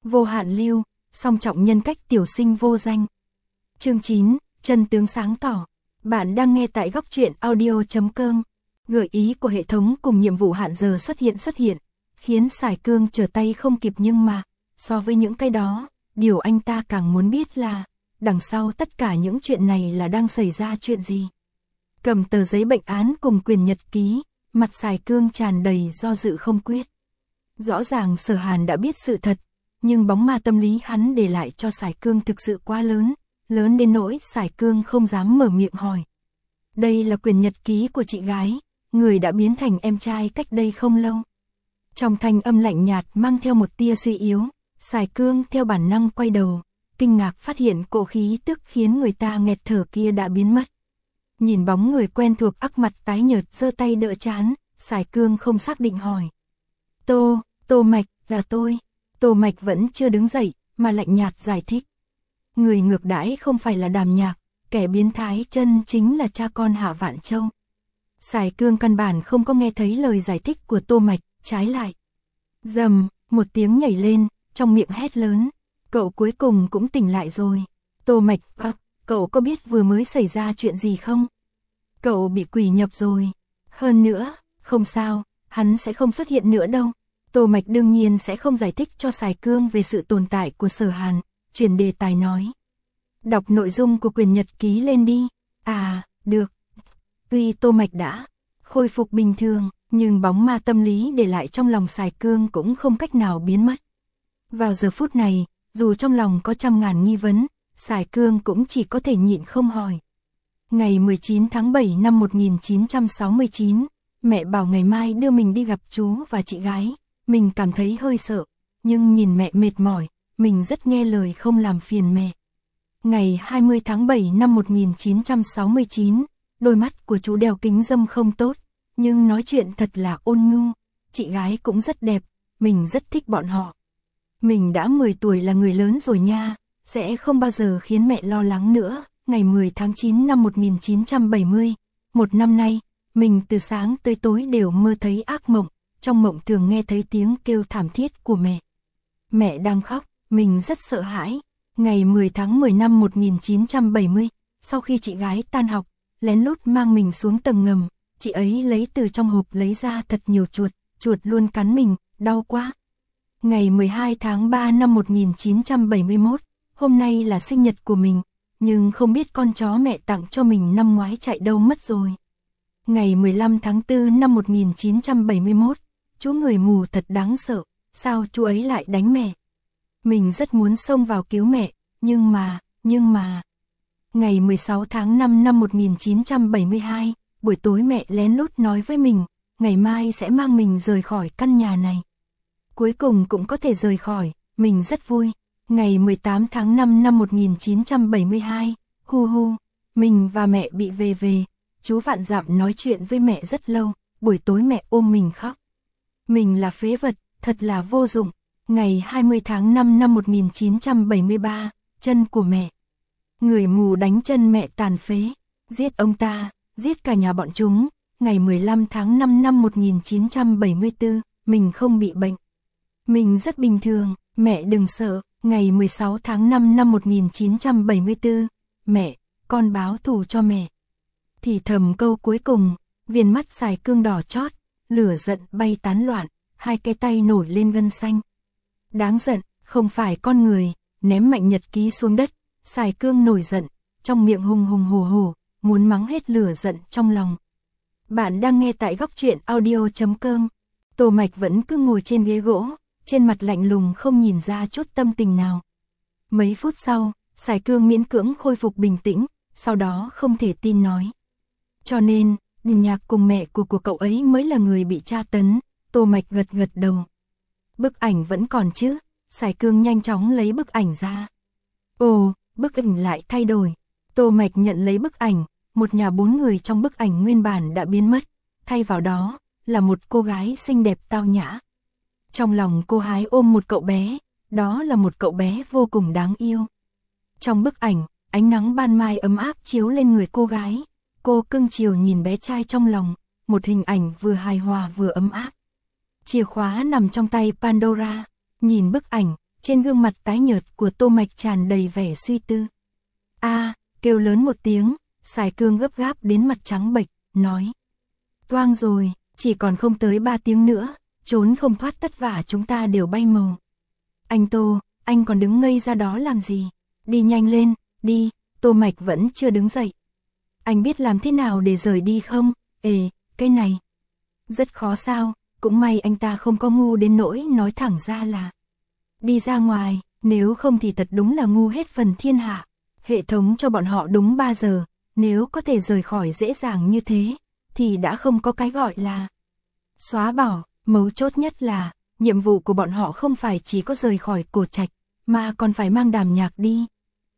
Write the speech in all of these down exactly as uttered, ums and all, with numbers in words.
Vô hạn lưu, song trọng nhân cách tiểu sinh vô danh. Chương chín, chân tướng sáng tỏ. Bạn đang nghe tại góc truyện audio chấm com. Gợi ý của hệ thống cùng nhiệm vụ hạn giờ xuất hiện xuất hiện, khiến Sải Cương trở tay không kịp, nhưng mà, so với những cái đó, điều anh ta càng muốn biết là, đằng sau tất cả những chuyện này là đang xảy ra chuyện gì. Cầm tờ giấy bệnh án cùng quyền nhật ký, mặt Sải Cương tràn đầy do dự không quyết. Rõ ràng Sở Hàn đã biết sự thật, nhưng bóng ma tâm lý hắn để lại cho Sải Cương thực sự quá lớn, lớn đến nỗi Sải Cương không dám mở miệng hỏi. Đây là quyền nhật ký của chị gái, người đã biến thành em trai cách đây không lâu. Trong thanh âm lạnh nhạt mang theo một tia suy yếu, Sải Cương theo bản năng quay đầu, kinh ngạc phát hiện cỗ khí tức khiến người ta nghẹt thở kia đã biến mất. Nhìn bóng người quen thuộc ắc mặt tái nhợt giơ tay đỡ trán, Sải Cương không xác định hỏi. Tô, Tô Mạch, là tôi. Tô Mạch vẫn chưa đứng dậy, mà lạnh nhạt giải thích. Người ngược đãi không phải là Đàm Nhạc, kẻ biến thái chân chính là cha con Hạ Vạn Châu. Sải Cương căn bản không có nghe thấy lời giải thích của Tô Mạch, trái lại. Rầm, một tiếng nhảy lên, trong miệng hét lớn. Cậu cuối cùng cũng tỉnh lại rồi. Tô Mạch, à, cậu có biết vừa mới xảy ra chuyện gì không? Cậu bị quỷ nhập rồi. Hơn nữa, không sao, hắn sẽ không xuất hiện nữa đâu. Tô Mạch đương nhiên sẽ không giải thích cho Sải Cương về sự tồn tại của Sở Hàn, chuyển đề tài nói. Đọc nội dung của quyền nhật ký lên đi. À, được. Tuy Tô Mạch đã khôi phục bình thường, nhưng bóng ma tâm lý để lại trong lòng Sải Cương cũng không cách nào biến mất. Vào giờ phút này, dù trong lòng có trăm ngàn nghi vấn, Sải Cương cũng chỉ có thể nhịn không hỏi. Ngày mười chín tháng bảy năm một nghìn chín trăm sáu mươi chín, mẹ bảo ngày mai đưa mình đi gặp chú và chị gái. Mình cảm thấy hơi sợ, nhưng nhìn mẹ mệt mỏi, mình rất nghe lời không làm phiền mẹ. Ngày hai mươi tháng bảy năm một nghìn chín trăm sáu mươi chín, đôi mắt của chú đeo kính râm không tốt, nhưng nói chuyện thật là ôn nhu, chị gái cũng rất đẹp, mình rất thích bọn họ. Mình đã mười tuổi là người lớn rồi nha, sẽ không bao giờ khiến mẹ lo lắng nữa. Ngày mười tháng chín năm một nghìn chín trăm bảy mươi, một năm nay, mình từ sáng tới tối đều mơ thấy ác mộng. Trong mộng thường nghe thấy tiếng kêu thảm thiết của mẹ. Mẹ đang khóc, mình rất sợ hãi. Ngày mười tháng mười năm một nghìn chín trăm bảy mươi, sau khi chị gái tan học, lén lút mang mình xuống tầng ngầm, chị ấy lấy từ trong hộp lấy ra thật nhiều chuột, chuột luôn cắn mình, đau quá. Ngày mười hai tháng ba năm một nghìn chín trăm bảy mươi mốt, hôm nay là sinh nhật của mình, nhưng không biết con chó mẹ tặng cho mình năm ngoái chạy đâu mất rồi. Ngày mười lăm tháng tư năm một nghìn chín trăm bảy mươi mốt, chú người mù thật đáng sợ, sao chú ấy lại đánh mẹ? Mình rất muốn xông vào cứu mẹ, nhưng mà, nhưng mà... Ngày mười sáu tháng năm năm một nghìn chín trăm bảy mươi hai, buổi tối mẹ lén lút nói với mình, ngày mai sẽ mang mình rời khỏi căn nhà này. Cuối cùng cũng có thể rời khỏi, mình rất vui. Ngày mười tám tháng năm năm một nghìn chín trăm bảy mươi hai, hu hu, mình và mẹ bị về về, chú Vạn Dặm nói chuyện với mẹ rất lâu, buổi tối mẹ ôm mình khóc. Mình là phế vật, thật là vô dụng. Ngày hai mươi tháng năm năm một nghìn chín trăm bảy mươi ba, chân của mẹ. Người mù đánh chân mẹ tàn phế, giết ông ta, giết cả nhà bọn chúng. Ngày mười lăm tháng năm năm một nghìn chín trăm bảy mươi tư, mình không bị bệnh. Mình rất bình thường, mẹ đừng sợ. Ngày mười sáu tháng năm năm một nghìn chín trăm bảy mươi tư, mẹ, con báo thù cho mẹ. Thì thầm câu cuối cùng, viền mắt Sải Cương đỏ chót, lửa giận bay tán loạn, hai cái tay nổi lên gân xanh. Đáng giận, không phải con người, ném mạnh nhật ký xuống đất, Sải Cương nổi giận, trong miệng hùng hùng hổ hổ, muốn mắng hết lửa giận trong lòng. Bạn đang nghe tại góc truyện audio chấm com. Tô Mạch vẫn cứ ngồi trên ghế gỗ, trên mặt lạnh lùng không nhìn ra chút tâm tình nào. Mấy phút sau, Sải Cương miễn cưỡng khôi phục bình tĩnh, sau đó không thể tin nói. Cho nên, Đàm Nhạc cùng mẹ của của cậu ấy mới là người bị tra tấn. Tô Mạch gật gật đầu. Bức ảnh vẫn còn chứ? Sải Cương nhanh chóng lấy bức ảnh ra. Ồ, bức ảnh lại thay đổi. Tô Mạch nhận lấy bức ảnh, một nhà bốn người trong bức ảnh nguyên bản đã biến mất, thay vào đó là một cô gái xinh đẹp tao nhã. Trong lòng cô gái ôm một cậu bé, đó là một cậu bé vô cùng đáng yêu. Trong bức ảnh, ánh nắng ban mai ấm áp chiếu lên người cô gái, cô cưng chiều nhìn bé trai trong lòng, một hình ảnh vừa hài hòa vừa ấm áp. Chìa khóa nằm trong tay Pandora, nhìn bức ảnh, trên gương mặt tái nhợt của Tô Mạch tràn đầy vẻ suy tư. A, kêu lớn một tiếng, Sài Cương gấp gáp đến mặt trắng bệch, nói. Toang rồi, chỉ còn không tới ba tiếng nữa, trốn không thoát tất vả chúng ta đều bay màu. Anh Tô, anh còn đứng ngây ra đó làm gì? Đi nhanh lên, đi, Tô Mạch vẫn chưa đứng dậy. Anh biết làm thế nào để rời đi không? Ê, cái này. Rất khó sao, cũng may anh ta không có ngu đến nỗi nói thẳng ra là. Đi ra ngoài, nếu không thì thật đúng là ngu hết phần thiên hạ. Hệ thống cho bọn họ đúng ba giờ, nếu có thể rời khỏi dễ dàng như thế, thì đã không có cái gọi là xóa bỏ. Mấu chốt nhất là, nhiệm vụ của bọn họ không phải chỉ có rời khỏi Cổ Trạch, mà còn phải mang Đàm Nhạc đi.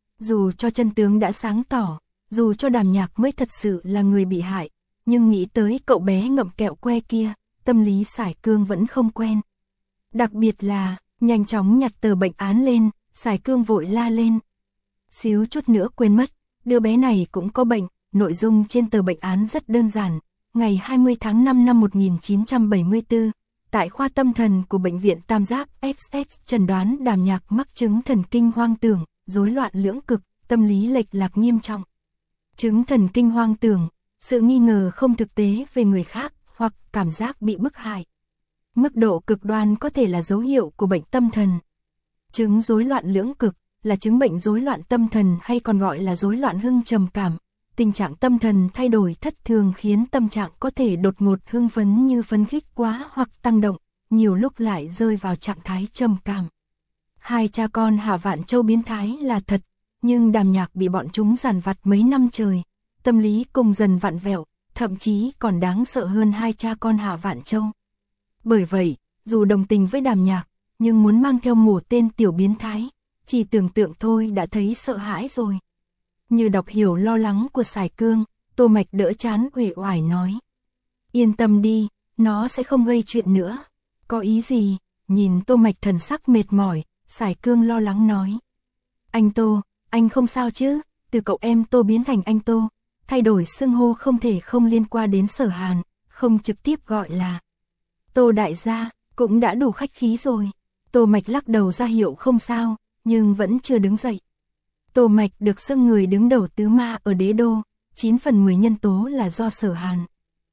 Dù cho chân tướng đã sáng tỏ, dù cho Đàm Nhạc mới thật sự là người bị hại, nhưng nghĩ tới cậu bé ngậm kẹo que kia, tâm lý Sải Cương vẫn không quen. Đặc biệt là, nhanh chóng nhặt tờ bệnh án lên, Sải Cương vội la lên. Xíu chút nữa quên mất, đứa bé này cũng có bệnh, nội dung trên tờ bệnh án rất đơn giản. Ngày hai mươi tháng năm năm một nghìn chín trăm bảy mươi tư, tại khoa tâm thần của bệnh viện Tam Giác ích ích chẩn đoán Đàm Nhạc mắc chứng thần kinh hoang tưởng, rối loạn lưỡng cực, tâm lý lệch lạc nghiêm trọng. Chứng thần kinh hoang tưởng, sự nghi ngờ không thực tế về người khác hoặc cảm giác bị bức hại. Mức độ cực đoan có thể là dấu hiệu của bệnh tâm thần. Chứng rối loạn lưỡng cực là chứng bệnh rối loạn tâm thần hay còn gọi là rối loạn hưng trầm cảm. Tình trạng tâm thần thay đổi thất thường khiến tâm trạng có thể đột ngột hưng phấn như phấn khích quá hoặc tăng động, nhiều lúc lại rơi vào trạng thái trầm cảm. Hai cha con Hạ Vạn Châu biến thái là thật, nhưng Đàm Nhạc bị bọn chúng giàn vặt mấy năm trời, tâm lý cùng dần vặn vẹo, thậm chí còn đáng sợ hơn hai cha con Hạ Vạn Châu. Bởi vậy, dù đồng tình với Đàm Nhạc, nhưng muốn mang theo mổ tên tiểu biến thái, chỉ tưởng tượng thôi đã thấy sợ hãi rồi. Như đọc hiểu lo lắng của Sải Cương, Tô Mạch đỡ chán uể oải nói. Yên tâm đi, nó sẽ không gây chuyện nữa. Có ý gì? Nhìn Tô Mạch thần sắc mệt mỏi, Sải Cương lo lắng nói. Anh Tô, anh không sao chứ? Từ cậu em Tô biến thành anh Tô, thay đổi xưng hô không thể không liên quan đến Sở Hàn, không trực tiếp gọi là Tô đại gia, cũng đã đủ khách khí rồi. Tô Mạch lắc đầu ra hiệu không sao, nhưng vẫn chưa đứng dậy. Tô Mạch được xưng người đứng đầu tứ ma ở đế đô, chín phần mười nhân tố là do Sở Hàn.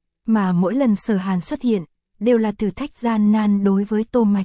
Mà mỗi lần Sở Hàn xuất hiện, đều là thử thách gian nan đối với Tô Mạch.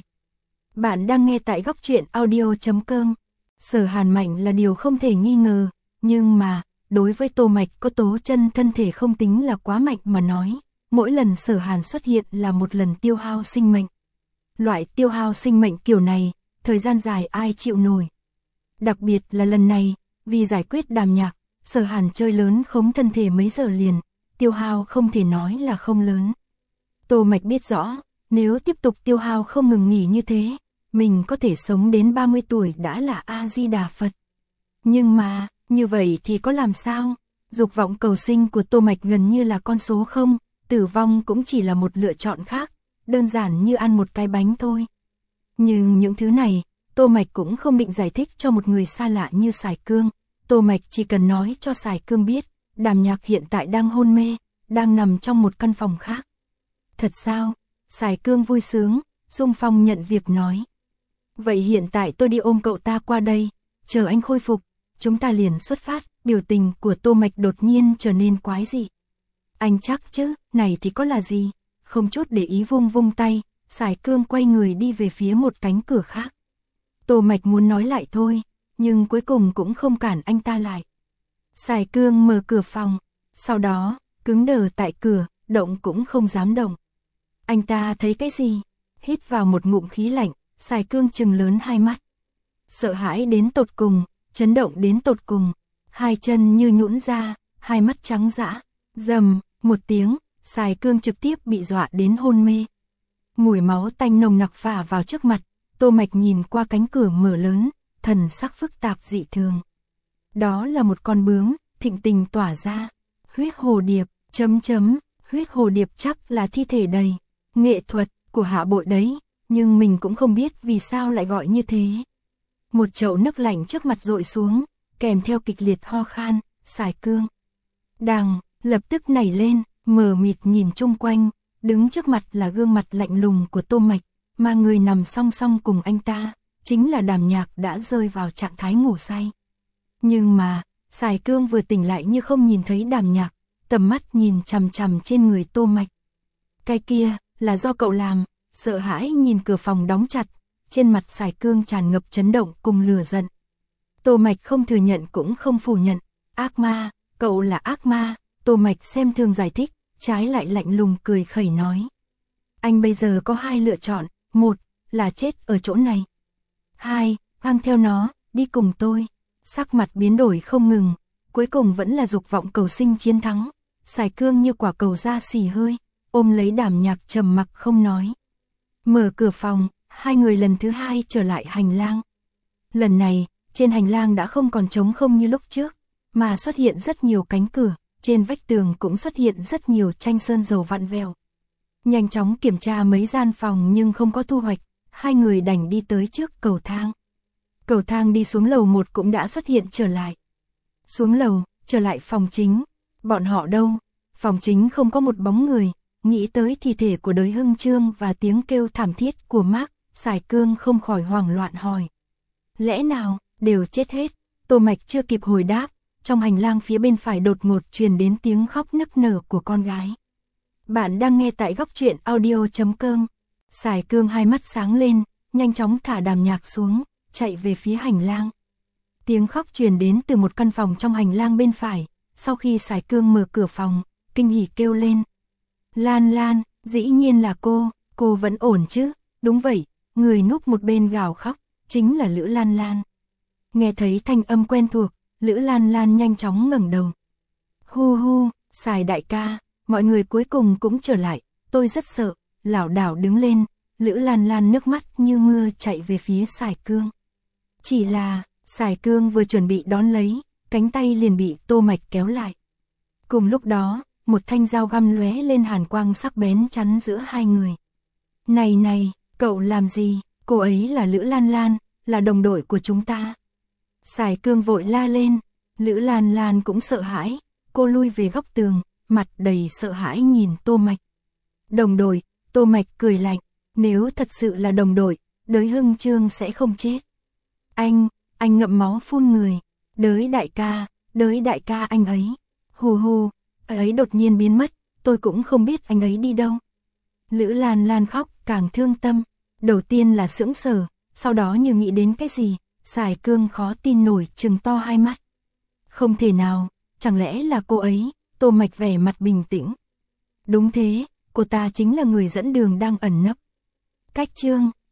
Bạn đang nghe tại góc truyện audio chấm com. Sở Hàn mạnh là điều không thể nghi ngờ, nhưng mà, đối với Tô Mạch có tố chân thân thể không tính là quá mạnh mà nói, mỗi lần Sở Hàn xuất hiện là một lần tiêu hao sinh mệnh. Loại tiêu hao sinh mệnh kiểu này, thời gian dài ai chịu nổi. Đặc biệt là lần này, vì giải quyết Đàm Nhạc, Sở Hàn chơi lớn khống thân thể mấy giờ liền, tiêu hao không thể nói là không lớn. Tô Mạch biết rõ, nếu tiếp tục tiêu hao không ngừng nghỉ như thế, mình có thể sống đến ba mươi tuổi đã là A-di-đà Phật. Nhưng mà, như vậy thì có làm sao? Dục vọng cầu sinh của Tô Mạch gần như là con số không, tử vong cũng chỉ là một lựa chọn khác, đơn giản như ăn một cái bánh thôi. Nhưng những thứ này, Tô Mạch cũng không định giải thích cho một người xa lạ như Sải Cương. Tô Mạch chỉ cần nói cho Sải Cương biết, Đàm Nhạc hiện tại đang hôn mê, đang nằm trong một căn phòng khác. Thật sao? Sải Cương vui sướng, xung phong nhận việc nói. Vậy hiện tại tôi đi ôm cậu ta qua đây, chờ anh khôi phục, chúng ta liền xuất phát. Biểu tình của Tô Mạch đột nhiên trở nên quái dị. Anh chắc chứ, này thì có là gì? Không chút để ý vung vung tay, Sải Cương quay người đi về phía một cánh cửa khác. Tô Mạch muốn nói lại thôi, nhưng cuối cùng cũng không cản anh ta lại. Sải Cương mở cửa phòng, sau đó, cứng đờ tại cửa, động cũng không dám động. Anh ta thấy cái gì? Hít vào một ngụm khí lạnh, Sải Cương trừng lớn hai mắt. Sợ hãi đến tột cùng, chấn động đến tột cùng, hai chân như nhũn ra, hai mắt trắng dã, rầm, một tiếng, Sải Cương trực tiếp bị dọa đến hôn mê. Mùi máu tanh nồng nặc phả vào trước mặt, Tô Mạch nhìn qua cánh cửa mở lớn, thần sắc phức tạp dị thường. Đó là một con bướm, thịnh tình tỏa ra, huyết hồ điệp, chấm chấm, huyết hồ điệp chắc là thi thể đầy, nghệ thuật của Hạ Bội đấy, nhưng mình cũng không biết vì sao lại gọi như thế. Một chậu nước lạnh trước mặt dội xuống, kèm theo kịch liệt ho khan, Sải Cương đằng lập tức nảy lên, mờ mịt nhìn chung quanh, đứng trước mặt là gương mặt lạnh lùng của Tô Mạch, mà người nằm song song cùng anh ta, chính là Đàm Nhạc đã rơi vào trạng thái ngủ say. Nhưng mà, Sài Cương vừa tỉnh lại như không nhìn thấy Đàm Nhạc, tầm mắt nhìn chằm chằm trên người Tô Mạch. Cái kia, là do cậu làm, sợ hãi nhìn cửa phòng đóng chặt, trên mặt Sài Cương tràn ngập chấn động cùng lửa giận. Tô Mạch không thừa nhận cũng không phủ nhận, ác ma, cậu là ác ma, Tô Mạch xem thường giải thích, trái lại lạnh lùng cười khẩy nói. Anh bây giờ có hai lựa chọn, một, là chết ở chỗ này. Hai, mang theo nó, đi cùng tôi. Sắc mặt biến đổi không ngừng, cuối cùng vẫn là dục vọng cầu sinh chiến thắng. Sài Cương như quả cầu ra xì hơi, ôm lấy Đàm Nhạc trầm mặc không nói. Mở cửa phòng, hai người lần thứ hai trở lại hành lang. Lần này, trên hành lang đã không còn trống không như lúc trước, mà xuất hiện rất nhiều cánh cửa, trên vách tường cũng xuất hiện rất nhiều tranh sơn dầu vặn vẹo. Nhanh chóng kiểm tra mấy gian phòng nhưng không có thu hoạch, hai người đành đi tới trước cầu thang. Cầu thang đi xuống lầu một cũng đã xuất hiện trở lại. Xuống lầu, trở lại phòng chính, bọn họ đâu? Phòng chính không có một bóng người, nghĩ tới thi thể của Đới Hưng Trương và tiếng kêu thảm thiết của Mark, Sài Cương không khỏi hoảng loạn hỏi. Lẽ nào, đều chết hết? Tô Mạch chưa kịp hồi đáp, trong hành lang phía bên phải đột ngột truyền đến tiếng khóc nức nở của con gái. Bạn đang nghe tại góc truyện audio chấm com. Sài Cương hai mắt sáng lên, nhanh chóng thả Đàm Nhạc xuống, chạy về phía hành lang. Tiếng khóc truyền đến từ một căn phòng trong hành lang bên phải, sau khi Sài Cương mở cửa phòng, kinh hỉ kêu lên. Lan Lan, dĩ nhiên là cô, cô vẫn ổn chứ? Đúng vậy, người núp một bên gào khóc, chính là Lữ Lan Lan. Nghe thấy thanh âm quen thuộc, Lữ Lan Lan nhanh chóng ngẩng đầu. Hu hu, Sài đại ca, mọi người cuối cùng cũng trở lại, tôi rất sợ, lảo đảo đứng lên, Lữ Lan Lan nước mắt như mưa chạy về phía Sài Cương. Chỉ là, Sài Cương vừa chuẩn bị đón lấy, cánh tay liền bị Tô Mạch kéo lại. Cùng lúc đó, một thanh dao găm lóe lên hàn quang sắc bén chắn giữa hai người. Này này, cậu làm gì? Cô ấy là Lữ Lan Lan, là đồng đội của chúng ta. Sài Cương vội la lên, Lữ Lan Lan cũng sợ hãi, cô lui về góc tường, mặt đầy sợ hãi nhìn Tô Mạch. Đồng đội, Tô Mạch cười lạnh, nếu thật sự là đồng đội, Đới Hưng Trương sẽ không chết. Anh, anh ngậm máu phun người, Đới đại ca, Đới đại ca anh ấy, hù hù, anh ấy đột nhiên biến mất, tôi cũng không biết anh ấy đi đâu. Lữ Lan Lan khóc càng thương tâm, đầu tiên là sững sờ, sau đó như nghĩ đến cái gì, Sài Cương khó tin nổi trừng to hai mắt. Không thể nào, chẳng lẽ là cô ấy? Tô Mạch vẻ mặt bình tĩnh. Đúng thế, cô ta chính là người dẫn đường đang ẩn nấp. Cách chương